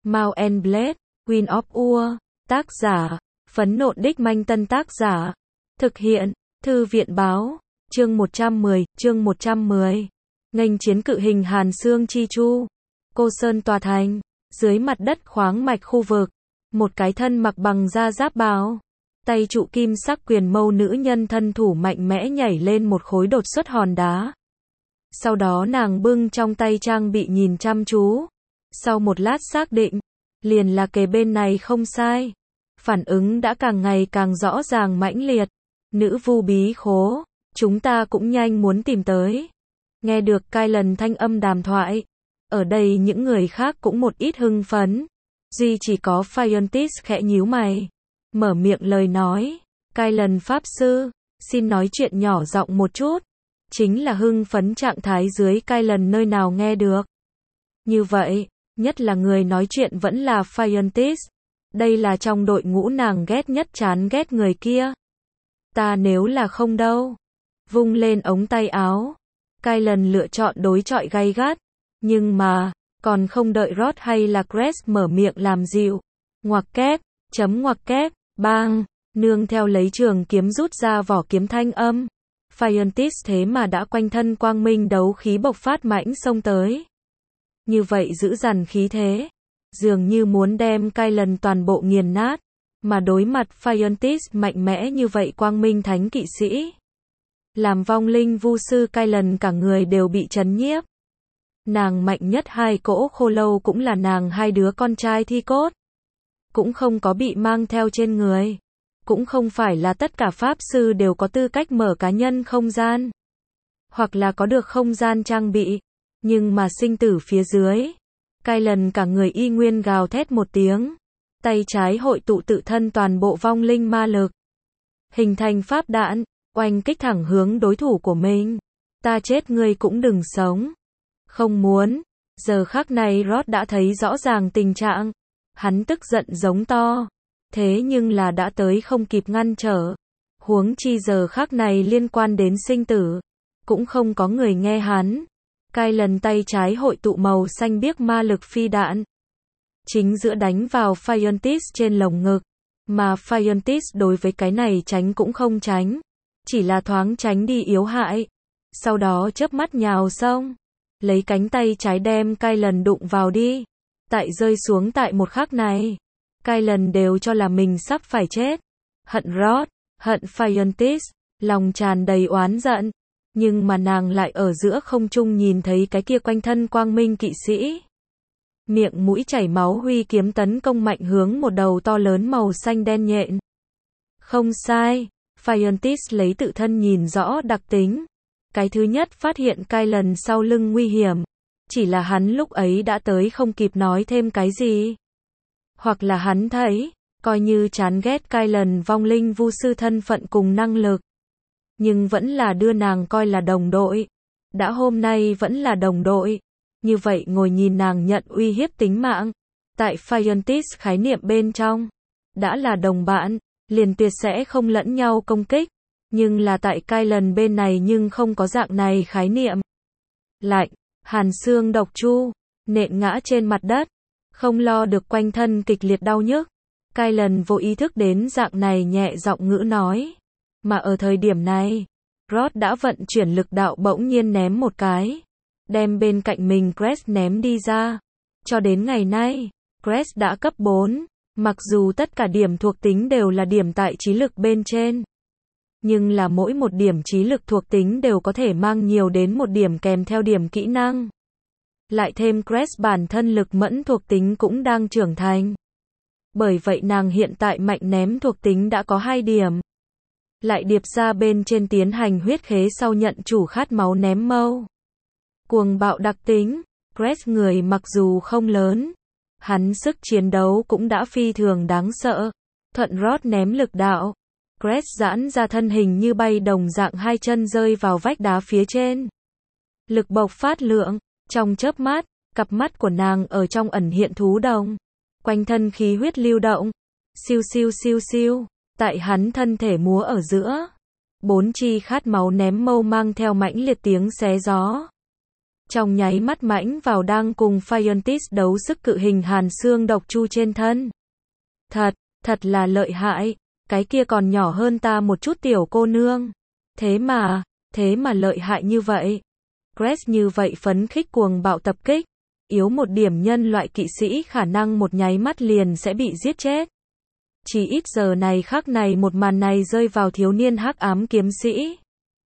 Mount and Blade, Queen of War, tác giả, Phấn Nộn Đích Manh Tân tác giả, thực hiện, Thư viện báo, chương 110, nghênh chiến cự hình Hàn Xương Chi Chu, Cô Sơn tòa thành, dưới mặt đất khoáng mạch khu vực, một cái thân mặc bằng da giáp bào, tay trụ kim sắc quyền mâu nữ nhân thân thủ mạnh mẽ nhảy lên một khối đột xuất hòn đá. Sau đó nàng bưng trong tay trang bị nhìn chăm chú. Sau một lát xác định, liền là kề bên này không sai. Phản ứng đã càng ngày càng rõ ràng mãnh liệt. Nữ vu bí khố, chúng ta cũng nhanh muốn tìm tới. Nghe được Kylan thanh âm đàm thoại. Ở đây những người khác cũng một ít hưng phấn. Duy chỉ có Phiontis khẽ nhíu mày. Mở miệng lời nói. Kylan Pháp Sư, xin nói chuyện nhỏ giọng một chút. Chính là hưng phấn trạng thái dưới Kylan nơi nào nghe được. Như vậy, nhất là người nói chuyện vẫn là Phiontis. Đây là trong đội ngũ nàng ghét nhất chán ghét người kia. Ta nếu là không đâu. Vung lên ống tay áo. Kylan lựa chọn đối chọi gay gắt. Nhưng mà, còn không đợi Rod hay là Crest mở miệng làm dịu. Ngoặc kép, ngoặc kép, bang, nương theo lấy trường kiếm rút ra vỏ kiếm thanh âm. Phiontis thế mà đã quanh thân quang minh đấu khí bộc phát mãnh xông tới. Như vậy giữ dằn khí thế, dường như muốn đem Kylan toàn bộ nghiền nát, mà đối mặt Phiontis mạnh mẽ như vậy quang minh thánh kỵ sĩ. Làm vong linh vu sư Kylan cả người đều bị chấn nhiếp. Nàng mạnh nhất hai cỗ khô lâu cũng là nàng hai đứa con trai thi cốt. Cũng không có bị mang theo trên người. Cũng không phải là tất cả pháp sư đều có tư cách mở cá nhân không gian. Hoặc là có được không gian trang bị. Nhưng mà sinh tử phía dưới. Kylan cả người y nguyên gào thét một tiếng. Tay trái hội tụ tự thân toàn bộ vong linh ma lực. Hình thành pháp đạn, oanh kích thẳng hướng đối thủ của mình. Ta chết ngươi cũng đừng sống. Không muốn. Giờ khắc này Rod đã thấy rõ ràng tình trạng. Hắn tức giận giống to. Thế nhưng là đã tới không kịp ngăn trở. Huống chi giờ khắc này liên quan đến sinh tử. Cũng không có người nghe hắn. Kylan tay trái hội tụ màu xanh biếc ma lực phi đạn. Chính giữa đánh vào Phiontis trên lồng ngực. Mà Phiontis đối với cái này tránh cũng không tránh. Chỉ là thoáng tránh đi yếu hại. Sau đó chớp mắt nhào xông. Lấy cánh tay trái đem Kylan đụng vào đi. Tại rơi xuống tại một khắc này. Kylan đều cho là mình sắp phải chết. Hận Rod, hận Phiontis, lòng tràn đầy oán giận. Nhưng mà nàng lại ở giữa không trung nhìn thấy cái kia quanh thân quang minh kỵ sĩ. Miệng mũi chảy máu huy kiếm tấn công mạnh hướng một đầu to lớn màu xanh đen nhện. Không sai, Phiontis lấy tự thân nhìn rõ đặc tính. Cái thứ nhất phát hiện Kylan sau lưng nguy hiểm. Chỉ là hắn lúc ấy đã tới không kịp nói thêm cái gì. Hoặc là hắn thấy, coi như chán ghét Kylan vong linh vu sư thân phận cùng năng lực. Nhưng vẫn là đưa nàng coi là đồng đội. Đã hôm nay vẫn là đồng đội. Như vậy ngồi nhìn nàng nhận uy hiếp tính mạng. Tại Phiontis khái niệm bên trong. Đã là đồng bạn, liền tuyệt sẽ không lẫn nhau công kích. Nhưng là tại Kylan bên này nhưng không có dạng này khái niệm. Lạnh, hàn xương độc chu, nện ngã trên mặt đất. Không lo được quanh thân kịch liệt đau nhức. Kylan vô ý thức đến dạng này nhẹ giọng ngữ nói. Mà ở thời điểm này, Rod đã vận chuyển lực đạo bỗng nhiên ném một cái. Đem bên cạnh mình Crest ném đi ra. Cho đến ngày nay, Crest đã cấp 4. Mặc dù tất cả điểm thuộc tính đều là điểm tại trí lực bên trên. Nhưng là mỗi một điểm trí lực thuộc tính đều có thể mang nhiều đến một điểm kèm theo điểm kỹ năng. Lại thêm Crest bản thân lực mẫn thuộc tính cũng đang trưởng thành. Bởi vậy nàng hiện tại mạnh ném thuộc tính đã có 2 điểm. Lại điệp ra bên trên tiến hành huyết khế sau nhận chủ khát máu ném mâu. Cuồng bạo đặc tính, Crest người mặc dù không lớn. Hắn sức chiến đấu cũng đã phi thường đáng sợ. Thuận Rod ném lực đạo. Crest giãn ra thân hình như bay đồng dạng hai chân rơi vào vách đá phía trên. Lực bộc phát lượng. Trong chớp mắt, cặp mắt của nàng ở trong ẩn hiện thú đồng. Quanh thân khí huyết lưu động. Siêu siêu siêu siêu. Tại hắn thân thể múa ở giữa. 4 chi khát máu ném mâu mang theo mãnh liệt tiếng xé gió. Trong nháy mắt mãnh vào đang cùng Phiontis đấu sức cự hình hàn xương độc chu trên thân. Thật là lợi hại, cái kia còn nhỏ hơn ta một chút tiểu cô nương. Thế mà lợi hại như vậy. Grace như vậy phấn khích cuồng bạo tập kích. Yếu một điểm nhân loại kỵ sĩ khả năng một nháy mắt liền sẽ bị giết chết. Chỉ ít giờ này khắc này một màn này rơi vào thiếu niên hắc ám kiếm sĩ.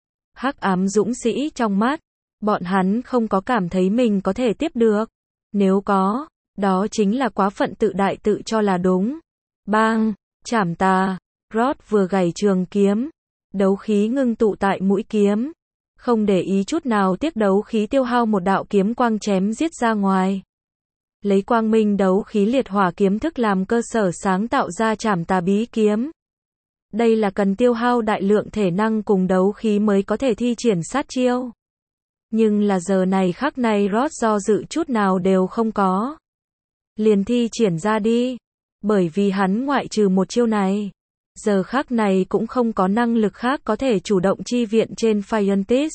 Hắc ám dũng sĩ trong mắt. Bọn hắn không có cảm thấy mình có thể tiếp được. Nếu có, đó chính là quá phận tự đại tự cho là đúng. Bang, chảm tà. Rod vừa gảy trường kiếm. Đấu khí ngưng tụ tại mũi kiếm. Không để ý chút nào tiếc đấu khí tiêu hao một đạo kiếm quang chém giết ra ngoài. Lấy quang minh đấu khí liệt hỏa kiếm thức làm cơ sở sáng tạo ra chảm tà bí kiếm. Đây là cần tiêu hao đại lượng thể năng cùng đấu khí mới có thể thi triển sát chiêu. Nhưng là giờ này khắc này Rod do dự chút nào đều không có. Liền thi triển ra đi. Bởi vì hắn ngoại trừ một chiêu này. Giờ khắc này cũng không có năng lực khác có thể chủ động chi viện trên Phiontis.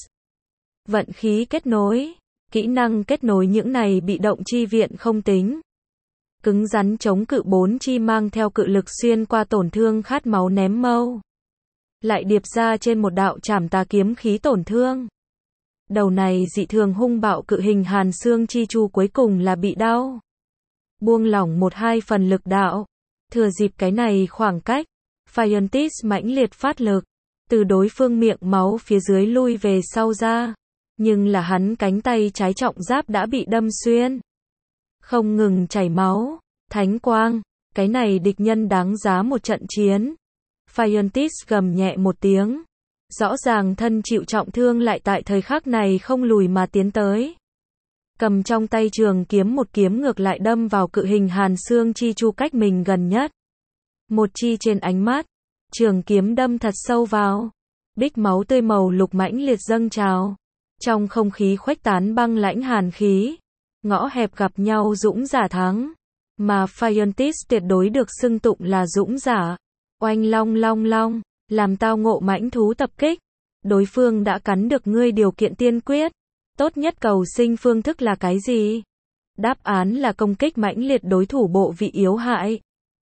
Vận khí kết nối. Kỹ năng kết nối những này bị động chi viện không tính. Cứng rắn chống cự 4 chi mang theo cự lực xuyên qua tổn thương khát máu ném mâu. Lại điệp ra trên một đạo chảm tà kiếm khí tổn thương. Đầu này dị thường hung bạo cự hình hàn xương chi chu cuối cùng là bị đau. Buông lỏng 1-2 phần lực đạo. Thừa dịp cái này khoảng cách. Phiontis mãnh liệt phát lực. Từ đối phương miệng máu phía dưới lui về sau ra. Nhưng là hắn cánh tay trái trọng giáp đã bị đâm xuyên. Không ngừng chảy máu. Thánh quang. Cái này địch nhân đáng giá một trận chiến. Phiontis gầm nhẹ một tiếng. Rõ ràng thân chịu trọng thương lại tại thời khắc này không lùi mà tiến tới. Cầm trong tay trường kiếm một kiếm ngược lại đâm vào cự hình hàn xương chi chu cách mình gần nhất. Một chi trên ánh mắt. Trường kiếm đâm thật sâu vào. Bích máu tươi màu lục mãnh liệt dâng trào. Trong không khí khuếch tán băng lãnh hàn khí. Ngõ hẹp gặp nhau dũng giả thắng. Mà Phiontis tuyệt đối được xưng tụng là dũng giả. Oanh long. Làm tao ngộ mãnh thú tập kích. Đối phương đã cắn được ngươi điều kiện tiên quyết. Tốt nhất cầu sinh phương thức là cái gì? Đáp án là công kích mãnh liệt đối thủ bộ vị yếu hại.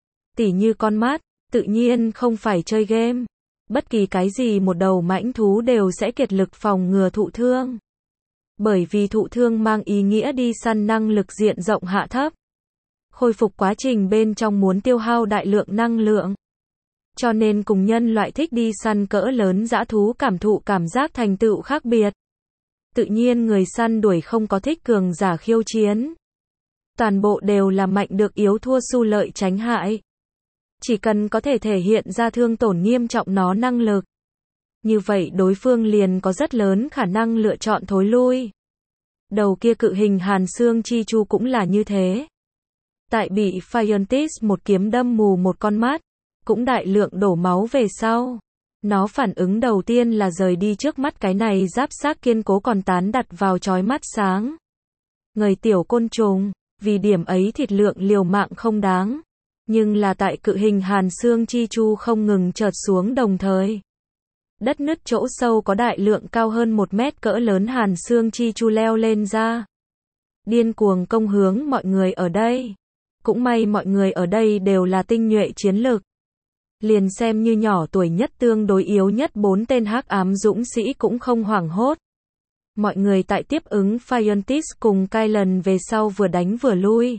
Tỉ như con mắt, tự nhiên không phải chơi game. Bất kỳ cái gì một đầu mãnh thú đều sẽ kiệt lực phòng ngừa thụ thương. Bởi vì thụ thương mang ý nghĩa đi săn năng lực diện rộng hạ thấp. Khôi phục quá trình bên trong muốn tiêu hao đại lượng năng lượng. Cho nên cùng nhân loại thích đi săn cỡ lớn dã thú cảm thụ cảm giác thành tựu khác biệt. Tự nhiên người săn đuổi không có thích cường giả khiêu chiến. Toàn bộ đều là mạnh được yếu thua xu lợi tránh hại. Chỉ cần có thể thể hiện ra thương tổn nghiêm trọng nó năng lực. Như vậy đối phương liền có rất lớn khả năng lựa chọn thối lui. Đầu kia cự hình hàn xương chi chu cũng là như thế. Tại bị Phiontis một kiếm đâm mù một con mắt. Cũng đại lượng đổ máu về sau. Nó phản ứng đầu tiên là rời đi trước mắt cái này giáp xác kiên cố còn tán đặt vào chói mắt sáng. Người tiểu côn trùng, vì điểm ấy thịt lượng liều mạng không đáng. Nhưng là tại cự hình hàn xương chi chu không ngừng chợt xuống đồng thời. Đất nứt chỗ sâu có đại lượng cao hơn 1 mét cỡ lớn hàn xương chi chu leo lên ra. Điên cuồng công hướng mọi người ở đây. Cũng may mọi người ở đây đều là tinh nhuệ chiến lực. Liền xem như nhỏ tuổi nhất tương đối yếu nhất 4 tên hắc ám dũng sĩ cũng không hoảng hốt. Mọi người tại tiếp ứng Phiontis cùng Kylan về sau vừa đánh vừa lui.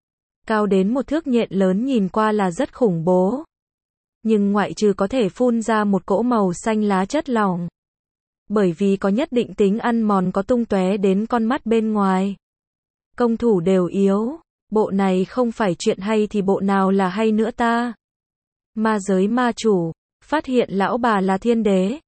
Cao đến một thước nhện lớn nhìn qua là rất khủng bố. Nhưng ngoại trừ có thể phun ra một cỗ màu xanh lá chất lỏng. Bởi vì có nhất định tính ăn mòn có tung tóe đến con mắt bên ngoài. Công thủ đều yếu. Bộ này không phải chuyện hay thì bộ nào là hay nữa ta. Ma giới ma chủ, phát hiện lão bà là thiên đế,